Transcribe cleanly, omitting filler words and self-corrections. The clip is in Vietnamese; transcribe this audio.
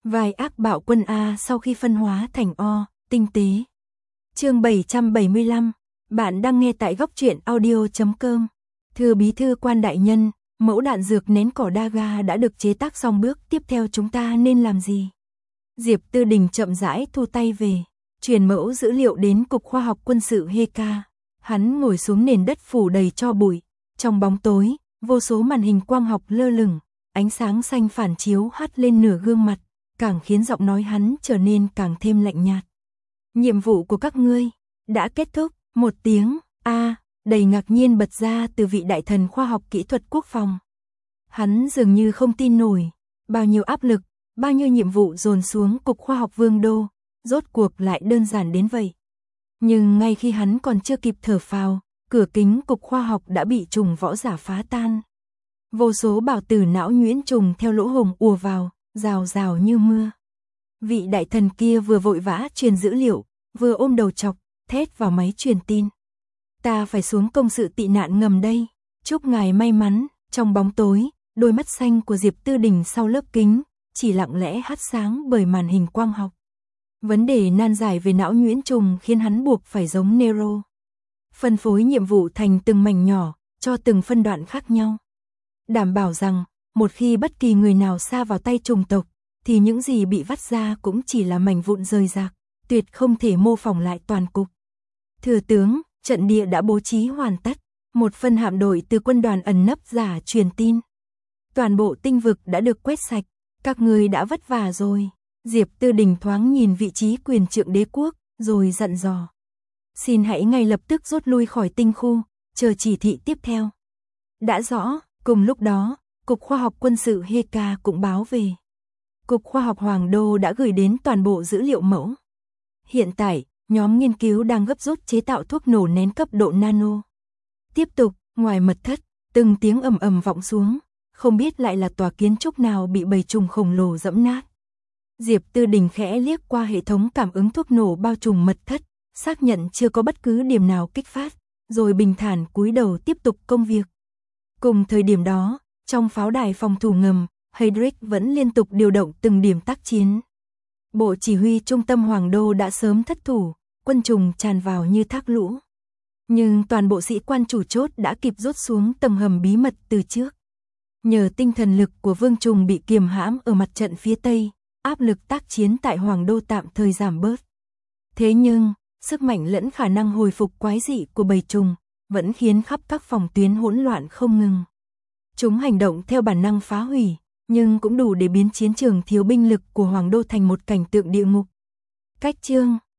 Vài ác bạo quân A sau khi phân hóa thành O, tinh tế. Chương 775, bạn đang nghe tại góc truyện audio.com. Thưa bí thư quan đại nhân, mẫu đạn dược nén cỏ Daga đã được chế tác xong, bước tiếp theo chúng ta nên làm gì? Diệp Tư Đình chậm rãi thu tay về, truyền mẫu dữ liệu đến Cục Khoa học Quân sự Heka. Hắn ngồi xuống nền đất phủ đầy tro bụi, trong bóng tối, vô số màn hình quang học lơ lửng, ánh sáng xanh phản chiếu hắt lên nửa gương mặt, càng khiến giọng nói hắn trở nên càng thêm lạnh nhạt. Nhiệm vụ của các ngươi đã kết thúc. Một tiếng đầy ngạc nhiên bật ra từ vị đại thần khoa học kỹ thuật quốc phòng. Hắn dường như không tin nổi, bao nhiêu áp lực, bao nhiêu nhiệm vụ dồn xuống Cục Khoa học Vương đô, rốt cuộc lại đơn giản đến vậy. Nhưng ngay khi hắn còn chưa kịp thở phào, cửa kính Cục Khoa học đã bị trùng võ giả phá tan. Vô số bào tử não nhuyễn trùng theo lỗ hổng ùa vào, rào rào như mưa. Vị đại thần kia vừa vội vã truyền dữ liệu, vừa ôm đầu chọc, thét vào máy truyền tin. Ta phải xuống công sự tị nạn ngầm đây, chúc ngài may mắn. Trong bóng tối, đôi mắt xanh của Diệp Tư Đình sau lớp kính, chỉ lặng lẽ hắt sáng bởi màn hình quang học. Vấn đề nan giải về não nhuyễn trùng khiến hắn buộc phải giống Nero. Phân phối nhiệm vụ thành từng mảnh nhỏ, cho từng phân đoạn khác nhau. Đảm bảo rằng, một khi bất kỳ người nào sa vào tay trùng tộc, thì những gì bị vắt ra cũng chỉ là mảnh vụn rời rạc, tuyệt không thể mô phỏng lại toàn cục. Thừa tướng, trận địa đã bố trí hoàn tất, một phân hạm đội từ quân đoàn ẩn nấp giả truyền tin. Toàn bộ tinh vực đã được quét sạch, các ngươi đã vất vả rồi. Diệp Tư Đình thoáng nhìn vị trí quyền trượng đế quốc, rồi dặn dò. Xin hãy ngay lập tức rút lui khỏi tinh khu, chờ chỉ thị tiếp theo. Đã rõ. Cùng lúc đó, Cục Khoa học Quân sự Heka cũng báo về. Cục Khoa học Hoàng Đô đã gửi đến toàn bộ dữ liệu mẫu. Hiện tại, nhóm nghiên cứu đang gấp rút chế tạo thuốc nổ nén cấp độ nano. Tiếp tục, ngoài mật thất, từng tiếng ầm ầm vọng xuống, không biết lại là tòa kiến trúc nào bị bầy trùng khổng lồ dẫm nát. Diệp Tư Đình khẽ liếc qua hệ thống cảm ứng thuốc nổ bao trùm mật thất, xác nhận chưa có bất cứ điểm nào kích phát, rồi bình thản cúi đầu tiếp tục công việc. Cùng thời điểm đó, trong pháo đài phòng thủ ngầm, Heydrich vẫn liên tục điều động từng điểm tác chiến. Bộ chỉ huy trung tâm Hoàng Đô đã sớm thất thủ, quân trùng tràn vào như thác lũ. Nhưng toàn bộ sĩ quan chủ chốt đã kịp rút xuống tầng hầm bí mật từ trước. Nhờ tinh thần lực của Vương Trùng bị kiềm hãm ở mặt trận phía Tây, áp lực tác chiến tại Hoàng Đô tạm thời giảm bớt. Thế nhưng, sức mạnh lẫn khả năng hồi phục quái dị của bầy trùng vẫn khiến khắp các phòng tuyến hỗn loạn không ngừng. Chúng hành động theo bản năng phá hủy, nhưng cũng đủ để biến chiến trường thiếu binh lực của Hoàng Đô thành một cảnh tượng địa ngục. Cách chương